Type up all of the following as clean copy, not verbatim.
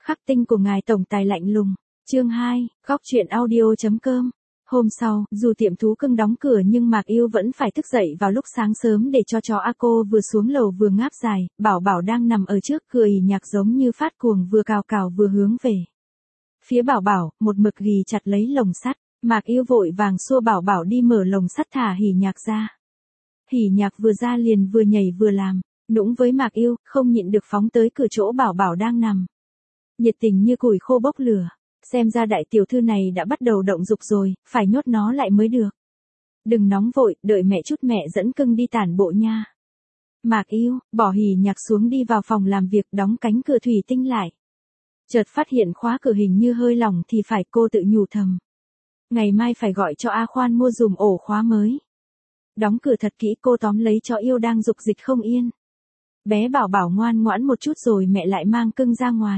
Khắc tinh của ngài tổng tài lạnh lùng. Chương 2, góc truyện audio.com. Hôm sau, dù tiệm thú cưng đóng cửa nhưng Mạc Yêu vẫn phải thức dậy vào lúc sáng sớm để cho chó A-cô vừa xuống lầu vừa ngáp dài. Bảo Bảo đang nằm ở trước cửa ỉ nhạc giống như phát cuồng, vừa cào cào vừa hướng về phía Bảo Bảo, một mực ghì chặt lấy lồng sắt. Mạc Yêu vội vàng xua Bảo Bảo đi mở lồng sắt thả Hỉ Nhạc ra. Hỉ Nhạc vừa ra liền vừa nhảy vừa làm nũng với Mạc Yêu, không nhịn được phóng tới cửa chỗ Bảo Bảo đang nằm. Nhiệt tình như củi khô bốc lửa. Xem ra đại tiểu thư này đã bắt đầu động dục rồi, phải nhốt nó lại mới được. Đừng nóng vội, đợi mẹ chút, mẹ dẫn cưng đi tản bộ nha. Mạc Yêu bỏ Hỉ Nhạc xuống đi vào phòng làm việc, đóng cánh cửa thủy tinh lại. Chợt phát hiện khóa cửa hình như hơi lỏng thì phải, cô tự nhủ thầm. Ngày mai phải gọi cho A Khoan mua dùm ổ khóa mới. Đóng cửa thật kỹ, cô tóm lấy chó Yêu đang dục dịch không yên. Bé Bảo Bảo ngoan ngoãn một chút rồi mẹ lại mang cưng ra ngoài.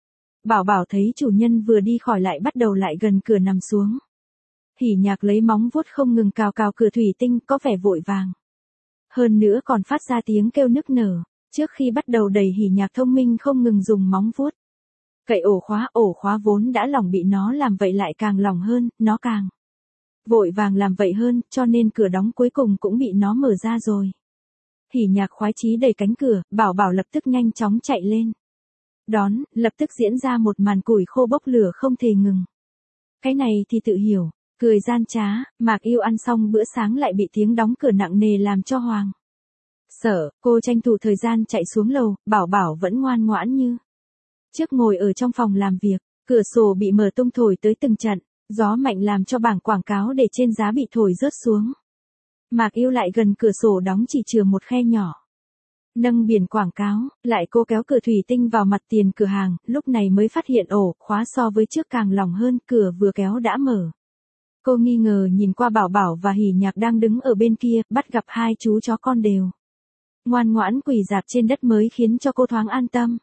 Bảo Bảo thấy chủ nhân vừa đi khỏi lại bắt đầu lại gần cửa nằm xuống. Hỉ Nhạc lấy móng vuốt không ngừng cào cào cửa thủy tinh, có vẻ vội vàng. Hơn nữa còn phát ra tiếng kêu nức nở. Trước khi bắt đầu đẩy, Hỉ Nhạc thông minh không ngừng dùng móng vuốt cậy ổ khóa vốn đã lỏng bị nó làm vậy lại càng lỏng hơn, nó càng vội vàng làm vậy hơn, cho nên cửa đóng cuối cùng cũng bị nó mở ra rồi. Hỉ Nhạc khoái chí đẩy cánh cửa, Bảo Bảo lập tức nhanh chóng chạy lên. Đón, lập tức diễn ra một màn củi khô bốc lửa không thể ngừng. Cái này thì tự hiểu, cười gian trá. Mạc Yêu ăn xong bữa sáng lại bị tiếng đóng cửa nặng nề làm cho hoang sợ. Cô tranh thủ thời gian chạy xuống lầu, Bảo Bảo vẫn ngoan ngoãn như trước ngồi ở trong phòng làm việc. Cửa sổ bị mở tung thổi tới từng trận, gió mạnh làm cho bảng quảng cáo để trên giá bị thổi rớt xuống. Mạc Yêu lại gần cửa sổ đóng chỉ chừa một khe nhỏ. Nâng biển quảng cáo, lại cô kéo cửa thủy tinh vào mặt tiền cửa hàng, lúc này mới phát hiện ổ khóa so với trước càng lỏng hơn, cửa vừa kéo đã mở. Cô nghi ngờ nhìn qua Bảo Bảo và Hỉ Nhạc đang đứng ở bên kia, bắt gặp hai chú chó con đều ngoan ngoãn quỳ rạp trên đất mới khiến cho cô thoáng an tâm.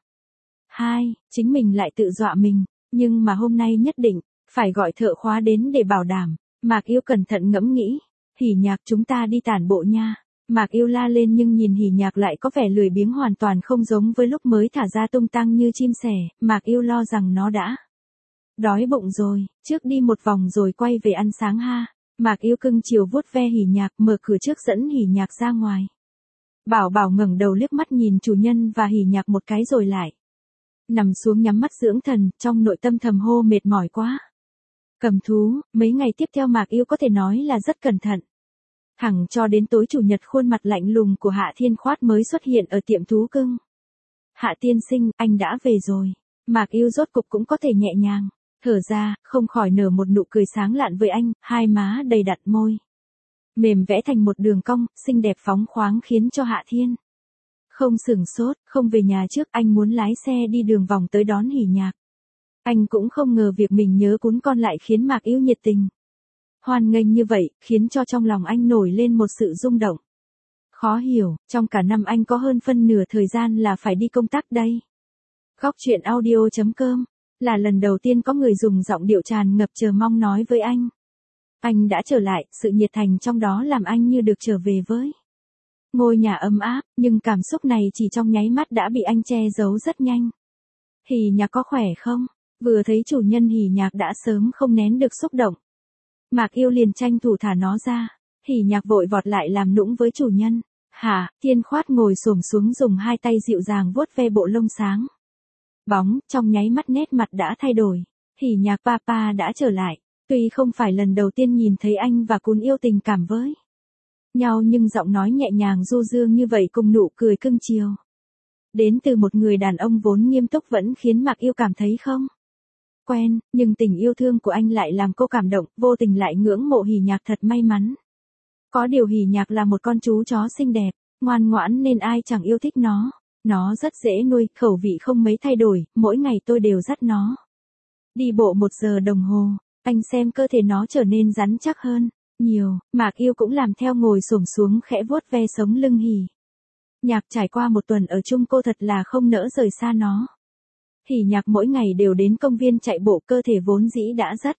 Chính mình lại tự dọa mình, nhưng mà hôm nay nhất định phải gọi thợ khóa đến để bảo đảm. Mạc Yêu cẩn thận ngẫm nghĩ. Hỉ Nhạc, chúng ta đi tản bộ nha. Mạc Yêu la lên nhưng nhìn Hỉ Nhạc lại có vẻ lười biếng, hoàn toàn không giống với lúc mới thả ra tung tăng như chim sẻ. Mạc Yêu lo rằng nó đã đói bụng rồi, trước đi một vòng rồi quay về ăn sáng ha. Mạc Yêu cưng chiều vuốt ve Hỉ Nhạc, mở cửa trước dẫn Hỉ Nhạc ra ngoài. Bảo Bảo ngẩng đầu liếc mắt nhìn chủ nhân và Hỉ Nhạc một cái rồi lại nằm xuống nhắm mắt dưỡng thần, trong nội tâm thầm hô mệt mỏi quá. Cầm thú, mấy ngày tiếp theo Mạc Yêu có thể nói là rất cẩn thận. Thẳng cho đến tối chủ nhật, khuôn mặt lạnh lùng của Hạ Thiên Khoát mới xuất hiện ở tiệm thú cưng. Hạ tiên sinh, anh đã về rồi. Mạc Yêu rốt cục cũng có thể nhẹ nhàng thở ra, không khỏi nở một nụ cười sáng lạn với anh, hai má đầy đặn, môi mềm vẽ thành một đường cong, xinh đẹp phóng khoáng khiến cho Hạ Thiên không sửng sốt, không về nhà trước, anh muốn lái xe đi đường vòng tới đón Hỉ Nhạc. Anh cũng không ngờ việc mình nhớ cún con lại khiến Mạc Yêu nhiệt tình hoan nghênh như vậy, khiến cho trong lòng anh nổi lên một sự rung động. Khó hiểu, trong cả năm anh có hơn phân nửa thời gian là phải đi công tác đây. Góc truyện audio.com, là lần đầu tiên có người dùng giọng điệu tràn ngập chờ mong nói với anh. Anh đã trở lại, sự nhiệt thành trong đó làm anh như được trở về với ngôi nhà ấm áp, nhưng cảm xúc này chỉ trong nháy mắt đã bị anh che giấu rất nhanh. Hỉ Nhạc có khỏe không? Vừa thấy chủ nhân, Hỉ Nhạc đã sớm không nén được xúc động. Mạc Yêu liền tranh thủ thả nó ra. Hỉ Nhạc vội vọt lại làm nũng với chủ nhân. Hả? Thiên Khoát ngồi xổm xuống dùng hai tay dịu dàng vuốt ve bộ lông sáng bóng, trong nháy mắt nét mặt đã thay đổi. Hỉ Nhạc papa đã trở lại. Tuy không phải lần đầu tiên nhìn thấy anh và cún yêu tình cảm với nhau, nhưng giọng nói nhẹ nhàng du dương như vậy cùng nụ cười cưng chiều đến từ một người đàn ông vốn nghiêm túc vẫn khiến Mạc Yêu cảm thấy không quen, nhưng tình yêu thương của anh lại làm cô cảm động, vô tình lại ngưỡng mộ Hỉ Nhạc thật may mắn. Có điều Hỉ Nhạc là một con chú chó xinh đẹp, ngoan ngoãn nên ai chẳng yêu thích nó. Nó rất dễ nuôi, khẩu vị không mấy thay đổi, mỗi ngày tôi đều dắt nó đi bộ 1 giờ đồng hồ, anh xem cơ thể nó trở nên rắn chắc hơn nhiều. Mạc Yêu cũng làm theo, ngồi xổm xuống khẽ vuốt ve sống lưng Hỉ Nhạc. Trải qua 1 tuần ở chung, cô thật là không nỡ rời xa nó. Hỉ Nhạc mỗi ngày đều đến công viên chạy bộ, cơ thể vốn dĩ đã rất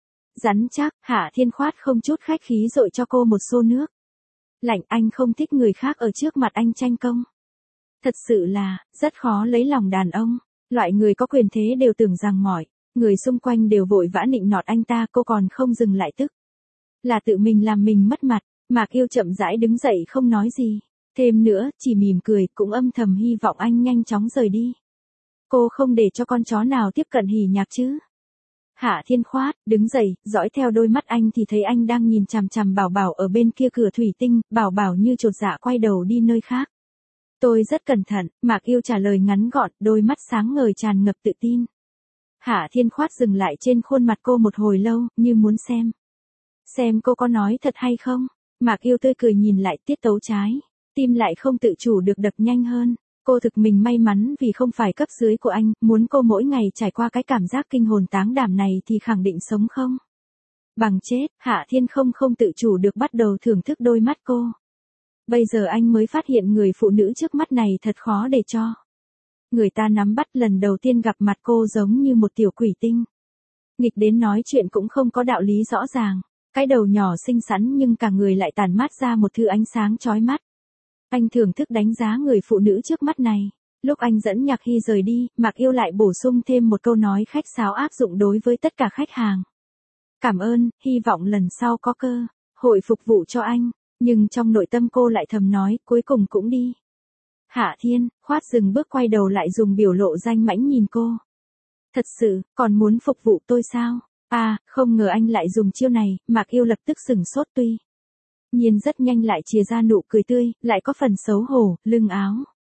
rắn chắc. Hạ Thiên Khoát không chút khách khí dội cho cô một xô nước lạnh, anh không thích người khác ở trước mặt anh tranh công. Thật sự là rất khó lấy lòng đàn ông. Loại người có quyền thế đều tưởng rằng mọi người xung quanh đều vội vã nịnh nọt anh ta, cô còn không dừng lại tức là tự mình làm mình mất mặt. Mạc Yêu chậm rãi đứng dậy không nói gì. Thêm nữa, chỉ mỉm cười, cũng âm thầm hy vọng anh nhanh chóng rời đi. Cô không để cho con chó nào tiếp cận Hỉ Nhạc chứ. Hạ Thiên Khoát, đứng dậy, dõi theo đôi mắt anh thì thấy anh đang nhìn chằm chằm Bảo Bảo ở bên kia cửa thủy tinh, Bảo Bảo như chột dạ quay đầu đi nơi khác. Tôi rất cẩn thận, Mạc Yêu trả lời ngắn gọn, đôi mắt sáng ngời tràn ngập tự tin. Hạ Thiên Khoát dừng lại trên khuôn mặt cô một hồi lâu, như muốn xem cô có nói thật hay không. Mạc Yêu tươi cười nhìn lại, tiết tấu trái tim lại không tự chủ được đập nhanh hơn. Cô thực mình may mắn vì không phải cấp dưới của anh, muốn cô mỗi ngày trải qua cái cảm giác kinh hồn táng đảm này thì khẳng định sống không bằng chết. Hạ Thiên không tự chủ được bắt đầu thưởng thức đôi mắt cô. Bây giờ anh mới phát hiện người phụ nữ trước mắt này thật khó để cho người ta nắm bắt. Lần đầu tiên gặp mặt cô giống như một tiểu quỷ tinh. Nghịch đến nói chuyện cũng không có đạo lý rõ ràng. Cái đầu nhỏ xinh xắn nhưng cả người lại tản mát ra một thứ ánh sáng chói mắt. Anh thưởng thức đánh giá người phụ nữ trước mắt này. Lúc anh dẫn Nhạc Hy rời đi, Mạc Yêu lại bổ sung thêm một câu nói khách sáo áp dụng đối với tất cả khách hàng. Cảm ơn, hy vọng lần sau có cơ hội phục vụ cho anh. Nhưng trong nội tâm cô lại thầm nói, cuối cùng cũng đi. Hạ Thiên Khoát dừng bước quay đầu lại dùng biểu lộ danh mãnh nhìn cô. Thật sự, còn muốn phục vụ tôi sao? À, không ngờ anh lại dùng chiêu này. Mạc Yêu lập tức sửng sốt, tuy nhiên rất nhanh lại chìa ra nụ cười tươi, lại có phần xấu hổ, lưng áo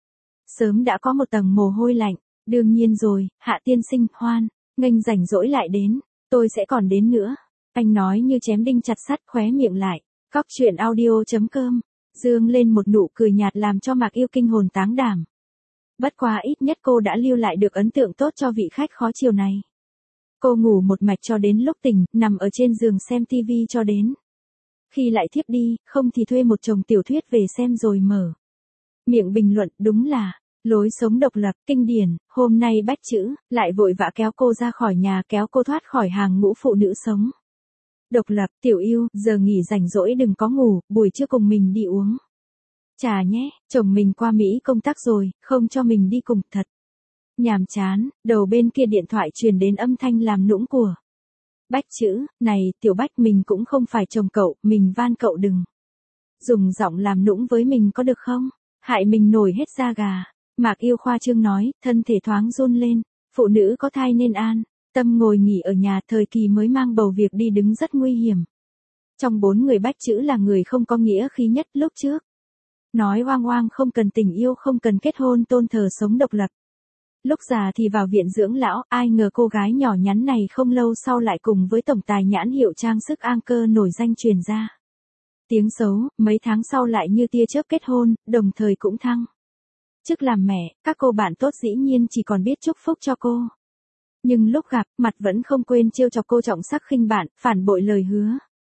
sớm đã có một tầng mồ hôi lạnh. Đương nhiên rồi, Hạ tiên sinh, hoan nghênh rảnh rỗi lại đến, tôi sẽ còn đến nữa. Anh nói như chém đinh chặt sắt, khóe miệng lại. Cóc truyện audio.com dương lên một nụ cười nhạt làm cho Mạc Yêu kinh hồn táng đảm. Bất quá ít nhất cô đã lưu lại được ấn tượng tốt cho vị khách khó chiều này. Cô ngủ một mạch cho đến lúc tỉnh, nằm ở trên giường xem tivi cho đến khi lại thiếp đi, không thì thuê một chồng tiểu thuyết về xem rồi mở miệng bình luận, đúng là lối sống độc lập, kinh điển. Hôm nay Bách Chữ lại vội vã kéo cô ra khỏi nhà, kéo cô thoát khỏi hàng ngũ phụ nữ sống độc lập. Tiểu Yêu, giờ nghỉ rảnh rỗi đừng có ngủ, buổi trưa cùng mình đi uống trà nhé, chồng mình qua Mỹ công tác rồi, không cho mình đi cùng, thật nhàm chán. Đầu bên kia điện thoại truyền đến âm thanh làm nũng của Bách Chữ. Này, Tiểu Bách, mình cũng không phải chồng cậu, mình van cậu đừng dùng giọng làm nũng với mình có được không? Hại mình nổi hết da gà. Mạc Yêu khoa trương nói, thân thể thoáng run lên. Phụ nữ có thai nên an tâm ngồi nghỉ ở nhà, thời kỳ mới mang bầu việc đi đứng rất nguy hiểm. Trong 4 người Bách Chữ là người không có nghĩa khí nhất. Lúc trước nói oang oang không cần tình yêu, không cần kết hôn, tôn thờ sống độc lập. Lúc già thì vào viện dưỡng lão, ai ngờ cô gái nhỏ nhắn này không lâu sau lại cùng với tổng tài nhãn hiệu trang sức Anchor nổi danh truyền ra tiếng xấu, mấy tháng sau lại như tia chớp kết hôn, đồng thời cũng thăng chức làm mẹ. Các cô bạn tốt dĩ nhiên chỉ còn biết chúc phúc cho cô. Nhưng lúc gặp mặt vẫn không quên trêu chọc cô trọng sắc khinh bạn, phản bội lời hứa.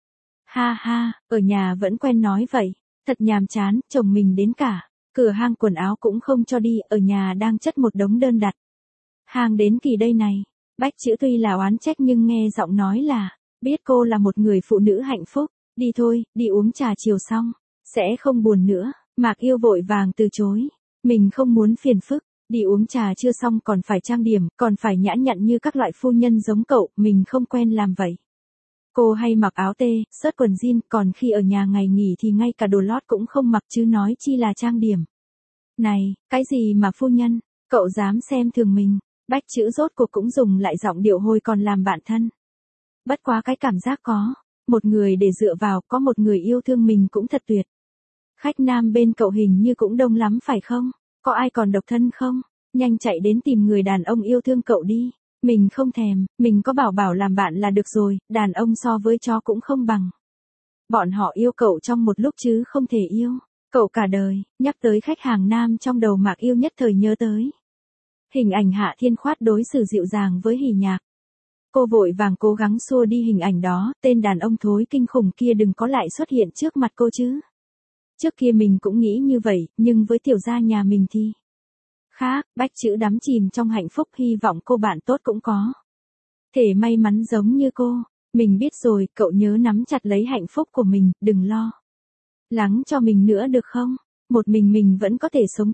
Ha ha, ở nhà vẫn quen nói vậy. Thật nhàm chán, chồng mình đến cả cửa hàng quần áo cũng không cho đi, ở nhà đang chất một đống đơn đặt hàng đến kỳ đây này. Bách Chữ tuy là oán trách nhưng nghe giọng nói là biết cô là một người phụ nữ hạnh phúc. Đi thôi, đi uống trà chiều xong sẽ không buồn nữa. Mạc Yêu vội vàng từ chối. Mình không muốn phiền phức. Đi uống trà chưa xong còn phải trang điểm, còn phải nhã nhặn như các loại phu nhân giống cậu, mình không quen làm vậy. Cô hay mặc áo tê, sớt quần jean, còn khi ở nhà ngày nghỉ thì ngay cả đồ lót cũng không mặc chứ nói chi là trang điểm. Này, cái gì mà phu nhân, cậu dám xem thường mình. Bách Chữ rốt cuộc cũng dùng lại giọng điệu hồi còn làm bạn thân. Bất quá cái cảm giác có một người để dựa vào, có một người yêu thương mình cũng thật tuyệt. Khách nam bên cậu hình như cũng đông lắm phải không? Có ai còn độc thân không? Nhanh chạy đến tìm người đàn ông yêu thương cậu đi. Mình không thèm, mình có Bảo Bảo làm bạn là được rồi, đàn ông so với chó cũng không bằng. Bọn họ yêu cậu trong một lúc chứ không thể yêu cậu cả đời. Nhắc tới khách hàng nam trong đầu Mạc Yêu nhất thời nhớ tới hình ảnh Hạ Thiên Khoát đối xử dịu dàng với Hỉ Nhạc. Cô vội vàng cố gắng xua đi hình ảnh đó, tên đàn ông thối kinh khủng kia đừng có lại xuất hiện trước mặt cô chứ. Trước kia mình cũng nghĩ như vậy, nhưng với tiểu gia nhà mình thì khác. Bách Chữ đắm chìm trong hạnh phúc, hy vọng cô bạn tốt cũng có thể may mắn giống như cô. Mình biết rồi, cậu nhớ nắm chặt lấy hạnh phúc của mình, đừng lo lắng cho mình nữa được không? Một mình vẫn có thể sống tốt.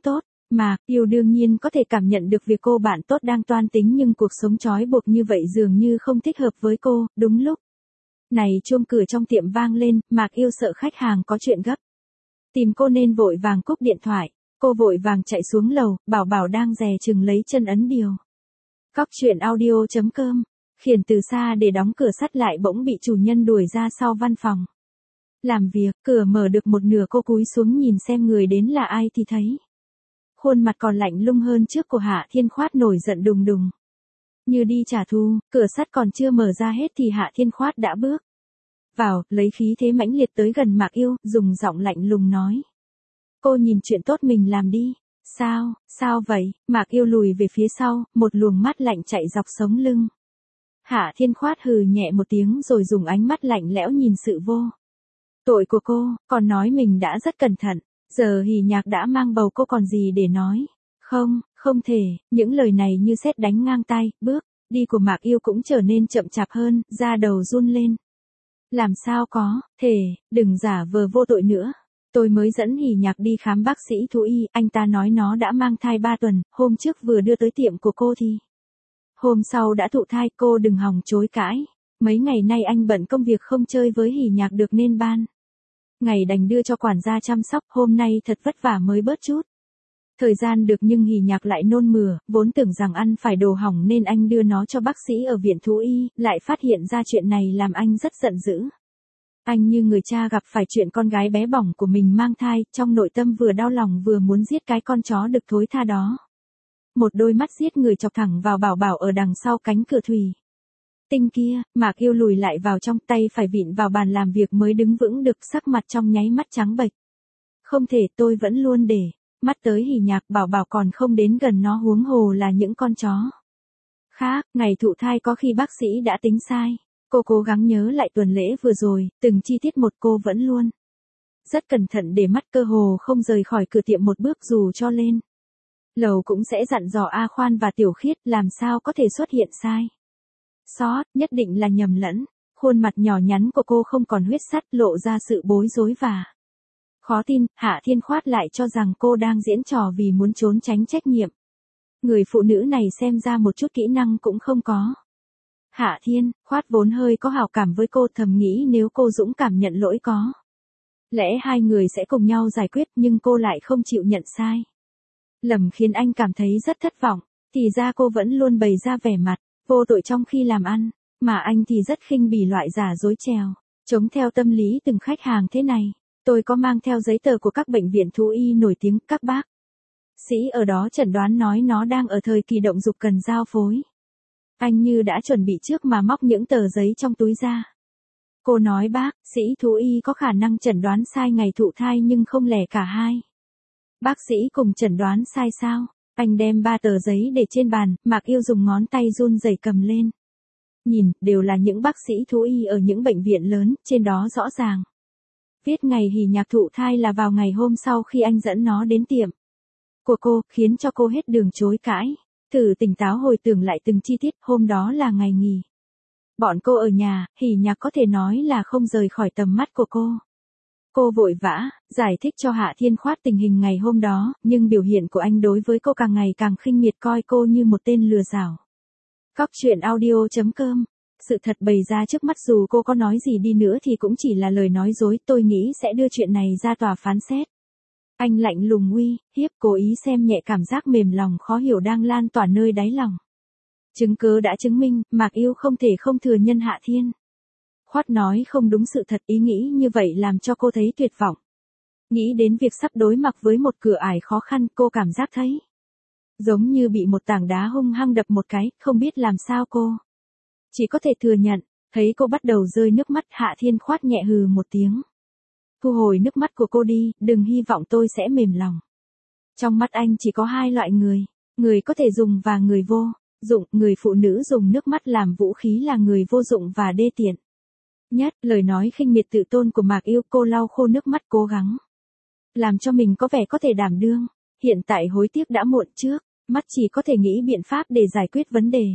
Mạc Yêu đương nhiên có thể cảm nhận được việc cô bạn tốt đang toan tính nhưng cuộc sống trói buộc như vậy dường như không thích hợp với cô, đúng lúc. Này chuông cửa trong tiệm vang lên, Mạc Yêu sợ khách hàng có chuyện gấp. Tìm cô nên vội vàng cúp điện thoại, cô vội vàng chạy xuống lầu, Bảo Bảo đang dè chừng lấy chân ấn điều. Cóc truyện audio.com, khiển từ xa để đóng cửa sắt lại bỗng bị chủ nhân đuổi ra sau văn phòng. Làm việc, cửa mở được một nửa cô cúi xuống nhìn xem người đến là ai thì thấy. Khuôn mặt còn lạnh lùng hơn trước của Hạ Thiên Khoát nổi giận đùng đùng. Như đi trả thù, cửa sắt còn chưa mở ra hết thì Hạ Thiên Khoát đã bước vào, lấy khí thế mãnh liệt tới gần Mạc Yêu, dùng giọng lạnh lùng nói. Cô nhìn chuyện tốt mình làm đi. Sao vậy? Mạc Yêu lùi về phía sau, một luồng mắt lạnh chạy dọc sống lưng. Hạ Thiên Khoát hừ nhẹ một tiếng rồi dùng ánh mắt lạnh lẽo nhìn sự vô tội của cô, còn nói mình đã rất cẩn thận. Giờ Hỉ Nhạc đã mang bầu cô còn gì để nói. Không thể, những lời này như sét đánh ngang tai, bước đi của Mạc Yêu cũng trở nên chậm chạp hơn, da đầu run lên. Làm sao có thể, đừng giả vờ vô tội nữa. Tôi mới dẫn Hỉ Nhạc đi khám bác sĩ thú y, anh ta nói nó đã mang thai 3 tuần, hôm trước vừa đưa tới tiệm của cô thì hôm sau đã thụ thai, cô đừng hòng chối cãi. Mấy ngày nay anh bận công việc không chơi với Hỉ Nhạc được nên ban ngày đành đưa cho quản gia chăm sóc, hôm nay thật vất vả mới bớt chút thời gian được nhưng Hỉ Nhạc lại nôn mửa, vốn tưởng rằng ăn phải đồ hỏng nên anh đưa nó cho bác sĩ ở viện thú y, lại phát hiện ra chuyện này làm anh rất giận dữ. Anh như người cha gặp phải chuyện con gái bé bỏng của mình mang thai, trong nội tâm vừa đau lòng vừa muốn giết cái con chó đực thối tha đó. Một đôi mắt giết người chọc thẳng vào Bảo Bảo ở đằng sau cánh cửa thủy tinh kia, Mạc Yêu lùi lại vào trong, tay phải vịn vào bàn làm việc mới đứng vững được, sắc mặt trong nháy mắt trắng bệch. Không thể, tôi vẫn luôn để mắt tới Hỉ Nhạc, Bảo Bảo còn không đến gần nó, huống hồ là những con chó khác. Ngày thụ thai có khi bác sĩ đã tính sai. Cô cố gắng nhớ lại tuần lễ vừa rồi, từng chi tiết một cô vẫn luôn rất cẩn thận để mắt, cơ hồ không rời khỏi cửa tiệm một bước, dù cho lên lầu cũng sẽ dặn dò A Khoan và Tiểu Khiết, làm sao có thể xuất hiện sai sót, nhất định là nhầm lẫn. Khuôn mặt nhỏ nhắn của cô không còn huyết sắt, lộ ra sự bối rối và khó tin. Hạ Thiên Khoát lại cho rằng cô đang diễn trò vì muốn trốn tránh trách nhiệm. Người phụ nữ này xem ra một chút kỹ năng cũng không có. Hạ Thiên Khoát vốn hơi có hảo cảm với cô, thầm nghĩ nếu cô dũng cảm nhận lỗi có lẽ hai người sẽ cùng nhau giải quyết, nhưng cô lại không chịu nhận sai lầm, khiến anh cảm thấy rất thất vọng. Thì ra cô vẫn luôn bày ra vẻ mặt vô tội trong khi làm ăn, mà anh thì rất khinh bỉ loại giả dối trèo chống theo tâm lý từng khách hàng thế này. Tôi có mang theo giấy tờ của các bệnh viện thú y nổi tiếng, các bác sĩ ở đó chẩn đoán nói nó đang ở thời kỳ động dục cần giao phối. Anh như đã chuẩn bị trước mà móc những tờ giấy trong túi ra. Cô nói bác sĩ thú y có khả năng chẩn đoán sai ngày thụ thai nhưng không lẽ cả hai bác sĩ cùng chẩn đoán sai sao? Anh đem 3 tờ giấy để trên bàn, Mạc Yêu dùng ngón tay run rẩy cầm lên. Nhìn, đều là những bác sĩ thú y ở những bệnh viện lớn, trên đó rõ ràng viết ngày Hỉ Nhạc thụ thai là vào ngày hôm sau khi anh dẫn nó đến tiệm của cô, khiến cho cô hết đường chối cãi. Thử tỉnh táo hồi tưởng lại từng chi tiết, hôm đó là ngày nghỉ. Bọn cô ở nhà, Hỉ Nhạc có thể nói là không rời khỏi tầm mắt của cô. Cô vội vã giải thích cho Hạ Thiên Khoát tình hình ngày hôm đó, nhưng biểu hiện của anh đối với cô càng ngày càng khinh miệt, coi cô như một tên lừa đảo. Cóc truyện audio.com. Sự thật bày ra trước mắt, dù cô có nói gì đi nữa thì cũng chỉ là lời nói dối, tôi nghĩ sẽ đưa chuyện này ra tòa phán xét. Anh lạnh lùng uy hiếp, cố ý xem nhẹ cảm giác mềm lòng khó hiểu đang lan tỏa nơi đáy lòng. Chứng cứ đã chứng minh, Mạc Yêu không thể không thừa nhận Hạ Thiên Khoát nói không đúng sự thật, ý nghĩ như vậy làm cho cô thấy tuyệt vọng. Nghĩ đến việc sắp đối mặt với một cửa ải khó khăn, cô cảm giác thấy giống như bị một tảng đá hung hăng đập một cái, không biết làm sao cô chỉ có thể thừa nhận. Thấy cô bắt đầu rơi nước mắt, Hạ Thiên Khoát nhẹ hừ một tiếng. Thu hồi nước mắt của cô đi, đừng hy vọng tôi sẽ mềm lòng. Trong mắt anh chỉ có hai loại người, người có thể dùng và người vô dụng. Người phụ nữ dùng nước mắt làm vũ khí là người vô dụng và đê tiện nhất. Lời nói khinh miệt tự tôn của Mạc Yêu, cô lau khô nước mắt cố gắng làm cho mình có vẻ có thể đảm đương. Hiện tại hối tiếc đã muộn, trước mắt chỉ có thể nghĩ biện pháp để giải quyết vấn đề.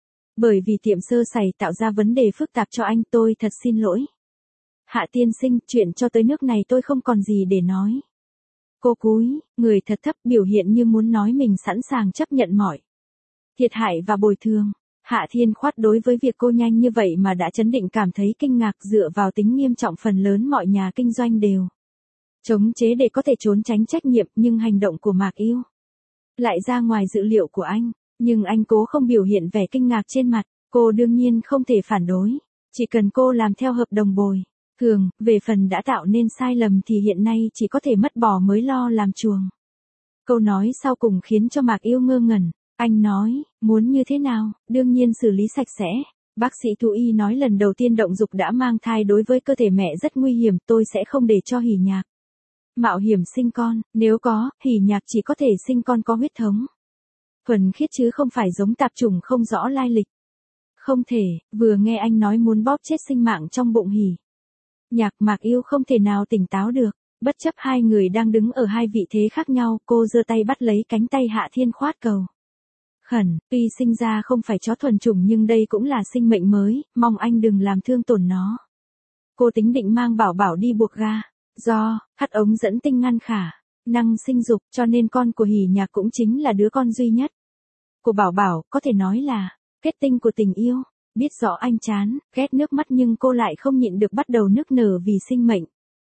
Bởi vì tiệm sơ sẩy tạo ra vấn đề phức tạp cho anh, tôi thật xin lỗi. Hạ tiên sinh, chuyện cho tới nước này tôi không còn gì để nói. Cô cúi, người thật thấp biểu hiện như muốn nói mình sẵn sàng chấp nhận mọi thiệt hại và bồi thường. Hạ Thiên Khoát đối với việc cô nhanh như vậy mà đã chấn định cảm thấy kinh ngạc dựa vào tính nghiêm trọng phần lớn mọi nhà kinh doanh đều chống chế để có thể trốn tránh trách nhiệm nhưng hành động của Mạc Yêu lại ra ngoài dự liệu của anh. Nhưng anh cố không biểu hiện vẻ kinh ngạc trên mặt, cô đương nhiên không thể phản đối. Chỉ cần cô làm theo hợp đồng bồi thường, về phần đã tạo nên sai lầm thì hiện nay chỉ có thể mất bò mới lo làm chuồng. Câu nói sau cùng khiến cho Mạc Yêu ngơ ngẩn. Anh nói, muốn như thế nào, đương nhiên xử lý sạch sẽ. Bác sĩ thú y nói lần đầu tiên động dục đã mang thai đối với cơ thể mẹ rất nguy hiểm, tôi sẽ không để cho Hỉ Nhạc mạo hiểm sinh con, nếu có, Hỉ Nhạc chỉ có thể sinh con có huyết thống thuần khiết chứ không phải giống tạp chủng không rõ lai lịch. Không thể, vừa nghe anh nói muốn bóp chết sinh mạng trong bụng Hỉ Nhạc, Mạc Yêu không thể nào tỉnh táo được. Bất chấp hai người đang đứng ở hai vị thế khác nhau, cô giơ tay bắt lấy cánh tay Hạ Thiên Khoát cầu khẩn, tuy sinh ra không phải chó thuần chủng nhưng đây cũng là sinh mệnh mới, mong anh đừng làm thương tổn nó. Cô tính định mang Bảo Bảo đi buộc ga, do hắt ống dẫn tinh ngăn khả năng sinh dục, cho nên con của Hỉ Nhạc cũng chính là đứa con duy nhất của Bảo Bảo, có thể nói là kết tinh của tình yêu. Biết rõ anh chán, ghét nước mắt nhưng cô lại không nhịn được bắt đầu nức nở vì sinh mệnh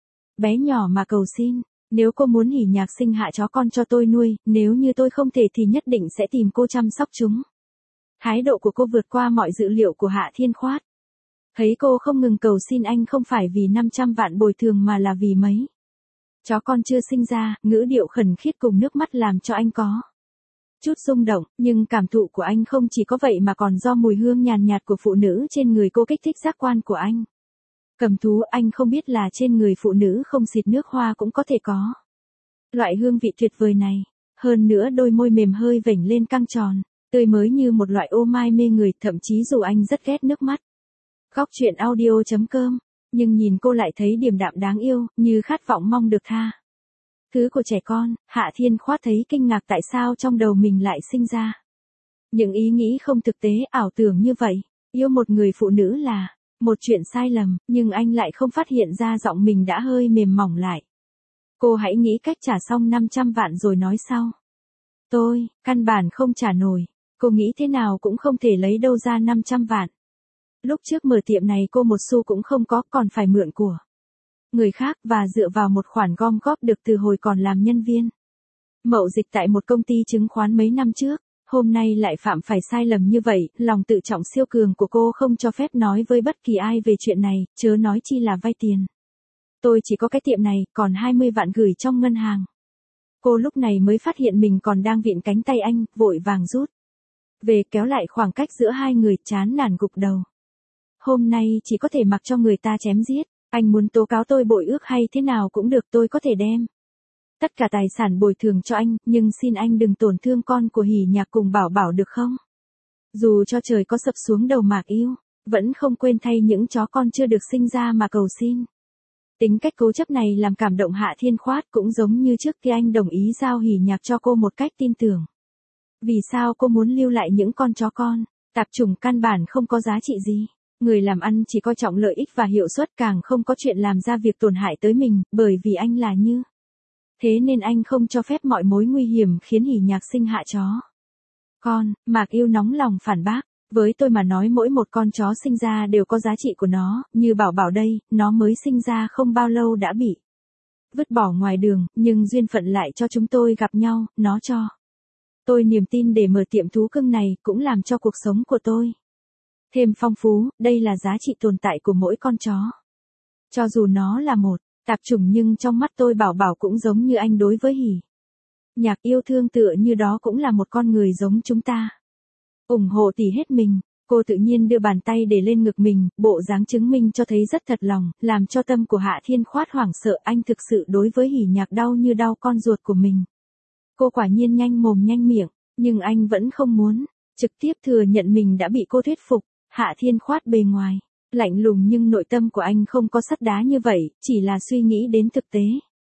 bé nhỏ mà cầu xin. Nếu cô muốn Hỉ Nhạc sinh hạ chó con cho tôi nuôi, nếu như tôi không thể thì nhất định sẽ tìm cô chăm sóc chúng. Thái độ của cô vượt qua mọi dự liệu của Hạ Thiên Khoát. Thấy cô không ngừng cầu xin anh không phải vì 500 vạn bồi thường mà là vì mấy chó con chưa sinh ra, ngữ điệu khẩn khiết cùng nước mắt làm cho anh có chút rung động, nhưng cảm thụ của anh không chỉ có vậy mà còn do mùi hương nhàn nhạt của phụ nữ trên người cô kích thích giác quan của anh. Cầm thú, anh không biết là trên người phụ nữ không xịt nước hoa cũng có thể có loại hương vị tuyệt vời này. Hơn nữa đôi môi mềm hơi vểnh lên căng tròn, tươi mới như một loại ô mai mê người, thậm chí dù anh rất ghét nước mắt. Góc truyện audio.com, nhưng nhìn cô lại thấy điềm đạm đáng yêu, như khát vọng mong được tha thứ của trẻ con. Hạ Thiên Khoát thấy kinh ngạc tại sao trong đầu mình lại sinh ra những ý nghĩ không thực tế, ảo tưởng như vậy. Yêu một người phụ nữ là một chuyện sai lầm, nhưng anh lại không phát hiện ra giọng mình đã hơi mềm mỏng lại. Cô hãy nghĩ cách trả xong 500 vạn rồi nói sau. Tôi, căn bản không trả nổi. Cô nghĩ thế nào cũng không thể lấy đâu ra 500 vạn. Lúc trước mở tiệm này cô một xu cũng không có, còn phải mượn của người khác và dựa vào một khoản gom góp được từ hồi còn làm nhân viên mậu dịch tại một công ty chứng khoán mấy năm trước. Hôm nay lại phạm phải sai lầm như vậy, lòng tự trọng siêu cường của cô không cho phép nói với bất kỳ ai về chuyện này, chớ nói chi là vay tiền. Tôi chỉ có cái tiệm này, còn 20 vạn gửi trong ngân hàng. Cô lúc này mới phát hiện mình còn đang vịn cánh tay anh, vội vàng rút về kéo lại khoảng cách giữa hai người, chán nản gục đầu. Hôm nay chỉ có thể mặc cho người ta chém giết. Anh muốn tố cáo tôi bội ước hay thế nào cũng được, tôi có thể đem tất cả tài sản bồi thường cho anh, nhưng xin anh đừng tổn thương con của Hỉ Nhạc cùng Bảo Bảo được không? Dù cho trời có sập xuống đầu Mạc Yêu, vẫn không quên thay những chó con chưa được sinh ra mà cầu xin. Tính cách cố chấp này làm cảm động Hạ Thiên Khoát, cũng giống như trước khi anh đồng ý giao Hỉ Nhạc cho cô một cách tin tưởng. Vì sao cô muốn lưu lại những con chó con? Tạp chủng căn bản không có giá trị gì. Người làm ăn chỉ coi trọng lợi ích và hiệu suất, càng không có chuyện làm ra việc tổn hại tới mình, bởi vì anh là như thế nên anh không cho phép mọi mối nguy hiểm khiến Hỉ Nhạc sinh hạ chó con. Mạc Yêu nóng lòng phản bác, với tôi mà nói mỗi một con chó sinh ra đều có giá trị của nó, như Bảo Bảo đây, nó mới sinh ra không bao lâu đã bị vứt bỏ ngoài đường, nhưng duyên phận lại cho chúng tôi gặp nhau, nó cho tôi niềm tin để mở tiệm thú cưng này, cũng làm cho cuộc sống của tôi thêm phong phú. Đây là giá trị tồn tại của mỗi con chó. Cho dù nó là một tạp chủng nhưng trong mắt tôi Bảo Bảo cũng giống như anh đối với Hỉ Nhạc, yêu thương tựa như đó cũng là một con người giống chúng ta. Ủng hộ tỉ hết mình. Cô tự nhiên đưa bàn tay để lên ngực mình, bộ dáng chứng minh cho thấy rất thật lòng, làm cho tâm của Hạ Thiên Khoát hoảng sợ. Anh thực sự đối với Hỉ Nhạc đau như đau con ruột của mình. Cô quả nhiên nhanh mồm nhanh miệng, nhưng anh vẫn không muốn trực tiếp thừa nhận mình đã bị cô thuyết phục. Hạ Thiên Khoát bề ngoài lạnh lùng nhưng nội tâm của anh không có sắt đá như vậy, chỉ là suy nghĩ đến thực tế.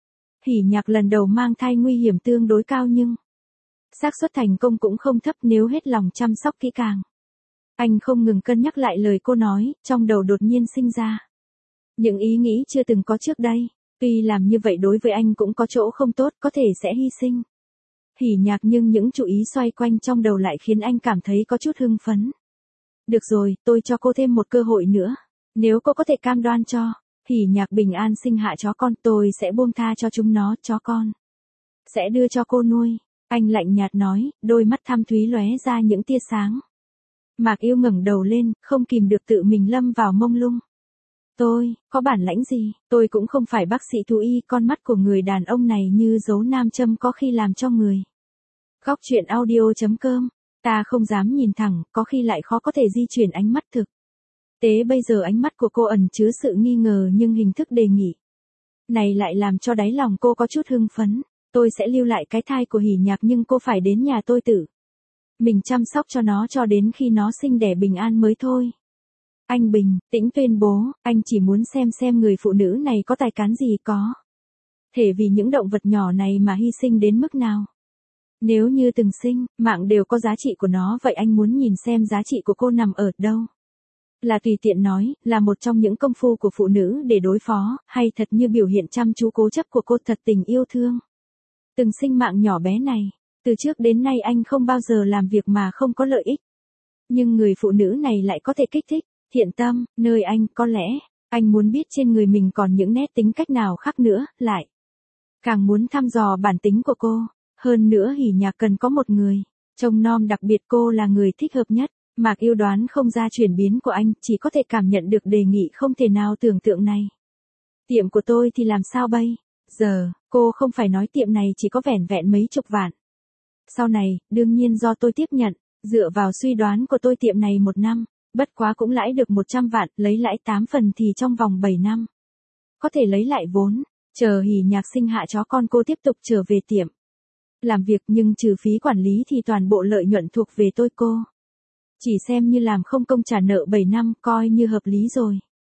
Hỉ Nhạc lần đầu mang thai nguy hiểm tương đối cao nhưng xác suất thành công cũng không thấp nếu hết lòng chăm sóc kỹ càng. Anh không ngừng cân nhắc lại lời cô nói, trong đầu đột nhiên sinh ra những ý nghĩ chưa từng có trước đây. Tuy làm như vậy đối với anh cũng có chỗ không tốt, có thể sẽ hy sinh Hỉ Nhạc, nhưng những chú ý xoay quanh trong đầu lại khiến anh cảm thấy có chút hưng phấn. Được rồi, tôi cho cô thêm một cơ hội nữa. Nếu cô có thể cam đoan cho Hỉ Nhạc bình an sinh hạ chó con, tôi sẽ buông tha cho chúng nó, chó con sẽ đưa cho cô nuôi. Anh lạnh nhạt nói, đôi mắt thâm thúy lóe ra những tia sáng. Mạc Yêu ngẩng đầu lên, không kìm được tự mình lâm vào mông lung. Tôi, có bản lãnh gì, tôi cũng không phải bác sĩ thú y, con mắt của người đàn ông này như dấu nam châm có khi làm cho người. Góc truyện audio.com, ta không dám nhìn thẳng, có khi lại khó có thể di chuyển ánh mắt thực tế. Bây giờ ánh mắt của cô ẩn chứa sự nghi ngờ nhưng hình thức đề nghị này lại làm cho đáy lòng cô có chút hưng phấn. Tôi sẽ lưu lại cái thai của Hỉ Nhạc nhưng cô phải đến nhà tôi tự mình chăm sóc cho nó cho đến khi nó sinh đẻ bình an mới thôi. Anh bình tĩnh tuyên bố, anh chỉ muốn xem người phụ nữ này có tài cán gì, có thể vì những động vật nhỏ này mà hy sinh đến mức nào. Nếu như từng sinh, mạng đều có giá trị của nó, vậy anh muốn nhìn xem giá trị của cô nằm ở đâu. Là tùy tiện nói, là một trong những công phu của phụ nữ để đối phó, hay thật như biểu hiện chăm chú cố chấp của cô, thật tình yêu thương từng sinh mạng nhỏ bé này. Từ trước đến nay anh không bao giờ làm việc mà không có lợi ích. Nhưng người phụ nữ này lại có thể kích thích thiện tâm, nơi anh, có lẽ, anh muốn biết trên người mình còn những nét tính cách nào khác nữa, lại càng muốn thăm dò bản tính của cô. Hơn nữa Hỉ Nhạc cần có một người trông nom đặc biệt, cô là người thích hợp nhất. Mạc Yêu đoán không ra chuyển biến của anh, chỉ có thể cảm nhận được đề nghị không thể nào tưởng tượng này. Tiệm của tôi thì làm sao bây giờ, cô không phải nói tiệm này chỉ có vẻn vẹn mấy chục vạn. Sau này, đương nhiên do tôi tiếp nhận, dựa vào suy đoán của tôi tiệm này 1 năm, bất quá cũng lãi được 100 vạn, lấy lãi 8 phần thì trong vòng 7 năm. Có thể lấy lại vốn, chờ Hỉ Nhạc sinh hạ chó con cô tiếp tục trở về tiệm làm việc, nhưng trừ phí quản lý thì toàn bộ lợi nhuận thuộc về tôi. Cô chỉ xem như làm không công trả nợ 7 năm, coi như hợp lý rồi.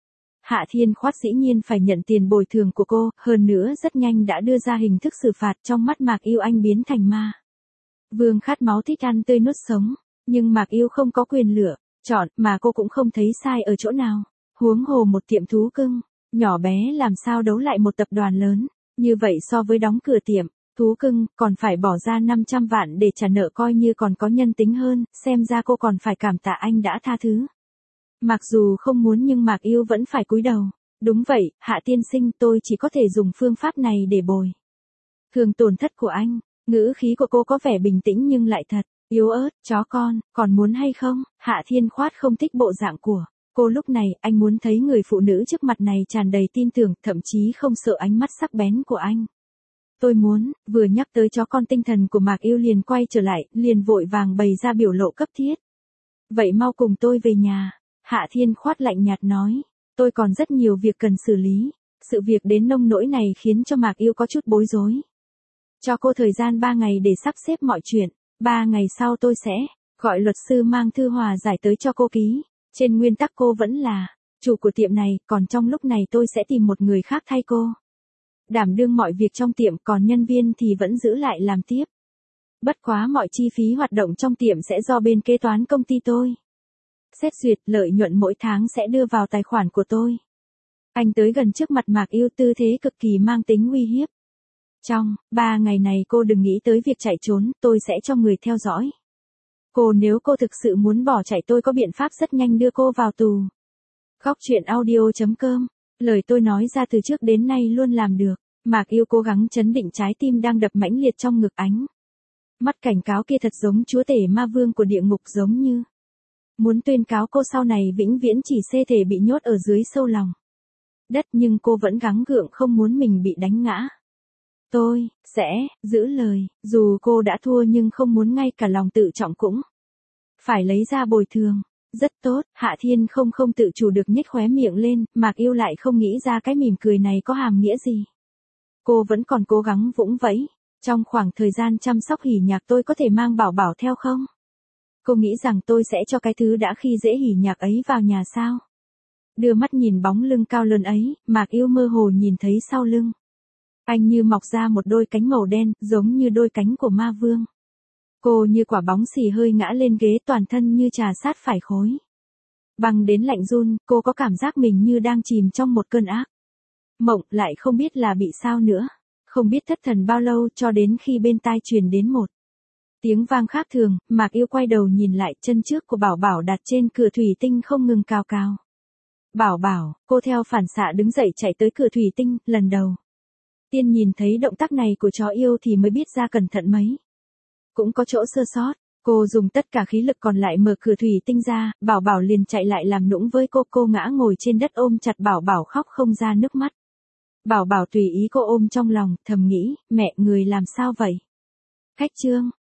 Hạ Thiên Khoát dĩ nhiên phải nhận tiền bồi thường của cô, hơn nữa rất nhanh đã đưa ra hình thức xử phạt. Trong mắt Mạc Yêu anh biến thành ma vương khát máu, thích ăn tươi nuốt sống, nhưng Mạc Yêu không có quyền lựa chọn, mà cô cũng không thấy sai ở chỗ nào. Huống hồ một tiệm thú cưng nhỏ bé làm sao đấu lại một tập đoàn lớn như vậy. So với đóng cửa tiệm thú cưng, còn phải bỏ ra 500 vạn để trả nợ, coi như còn có nhân tính hơn. Xem ra cô còn phải cảm tạ anh đã tha thứ. Mặc dù không muốn nhưng Mạc Yêu vẫn phải cúi đầu. Đúng vậy, Hạ tiên sinh, tôi chỉ có thể dùng phương pháp này để bồi thường tổn thất của anh. Ngữ khí của cô có vẻ bình tĩnh nhưng lại thật yếu ớt. Chó con, còn muốn hay không? Hạ Thiên Khoát không thích bộ dạng của cô lúc này, anh muốn thấy người phụ nữ trước mặt này tràn đầy tin tưởng, thậm chí không sợ ánh mắt sắc bén của anh. Tôi muốn, vừa nhắc tới chó con tinh thần của Mạc Yêu liền quay trở lại, liền vội vàng bày ra biểu lộ cấp thiết. Vậy mau cùng tôi về nhà. Hạ Thiên Khoát lạnh nhạt nói, tôi còn rất nhiều việc cần xử lý. Sự việc đến nông nỗi này khiến cho Mạc Yêu có chút bối rối. Cho cô thời gian 3 ngày để sắp xếp mọi chuyện. 3 ngày sau tôi sẽ gọi luật sư mang thư hòa giải tới cho cô ký. Trên nguyên tắc cô vẫn là chủ của tiệm này, còn trong lúc này tôi sẽ tìm một người khác thay cô đảm đương mọi việc trong tiệm, còn nhân viên thì vẫn giữ lại làm tiếp. Bất quá mọi chi phí hoạt động trong tiệm sẽ do bên kế toán công ty tôi xét duyệt, lợi nhuận mỗi tháng sẽ đưa vào tài khoản của tôi. Anh tới gần trước mặt Mạc Yêu, tư thế cực kỳ mang tính uy hiếp. Trong 3 ngày này cô đừng nghĩ tới việc chạy trốn, tôi sẽ cho người theo dõi cô. Nếu cô thực sự muốn bỏ chạy, tôi có biện pháp rất nhanh đưa cô vào tù. Góc truyện audio.com, lời tôi nói ra từ trước đến nay luôn làm được. Mạc Yêu cố gắng trấn định trái tim đang đập mãnh liệt trong ngực, ánh mắt cảnh cáo kia thật giống chúa tể ma vương của địa ngục, giống như muốn tuyên cáo cô sau này vĩnh viễn chỉ xê thể bị nhốt ở dưới sâu lòng đất, nhưng cô vẫn gắng gượng không muốn mình bị đánh ngã. Tôi sẽ giữ lời, dù cô đã thua nhưng không muốn ngay cả lòng tự trọng cũng phải lấy ra bồi thường. Rất tốt, Hạ Thiên không tự chủ được nhếch khóe miệng lên, Mạc Yêu lại không nghĩ ra cái mỉm cười này có hàm nghĩa gì. Cô vẫn còn cố gắng vũng vẫy. Trong khoảng thời gian chăm sóc Hỉ Nhạc tôi có thể mang Bảo Bảo theo không? Cô nghĩ rằng tôi sẽ cho cái thứ đã khi dễ Hỉ Nhạc ấy vào nhà sao? Đưa mắt nhìn bóng lưng cao lớn ấy, Mạc Yêu mơ hồ nhìn thấy sau lưng anh như mọc ra một đôi cánh màu đen, giống như đôi cánh của ma vương. Cô như quả bóng xì hơi ngã lên ghế, toàn thân như trà sát phải khối băng đến lạnh run. Cô có cảm giác mình như đang chìm trong một cơn ác Mộng lại không biết là bị sao nữa. Không biết thất thần bao lâu cho đến khi bên tai truyền đến một tiếng vang khác thường, Mạc Yêu quay đầu nhìn lại, chân trước của Bảo Bảo đặt trên cửa thủy tinh không ngừng cào cào. Bảo Bảo, cô theo phản xạ đứng dậy chạy tới cửa thủy tinh, lần đầu tiên nhìn thấy động tác này của chó yêu thì mới biết ra cẩn thận mấy. Cũng có chỗ sơ sót, cô dùng tất cả khí lực còn lại mở cửa thủy tinh ra, Bảo Bảo liền chạy lại làm nũng với cô ngã ngồi trên đất ôm chặt Bảo Bảo khóc không ra nước mắt. Bảo Bảo tùy ý cô ôm trong lòng, thầm nghĩ, mẹ người làm sao vậy? Khách trương,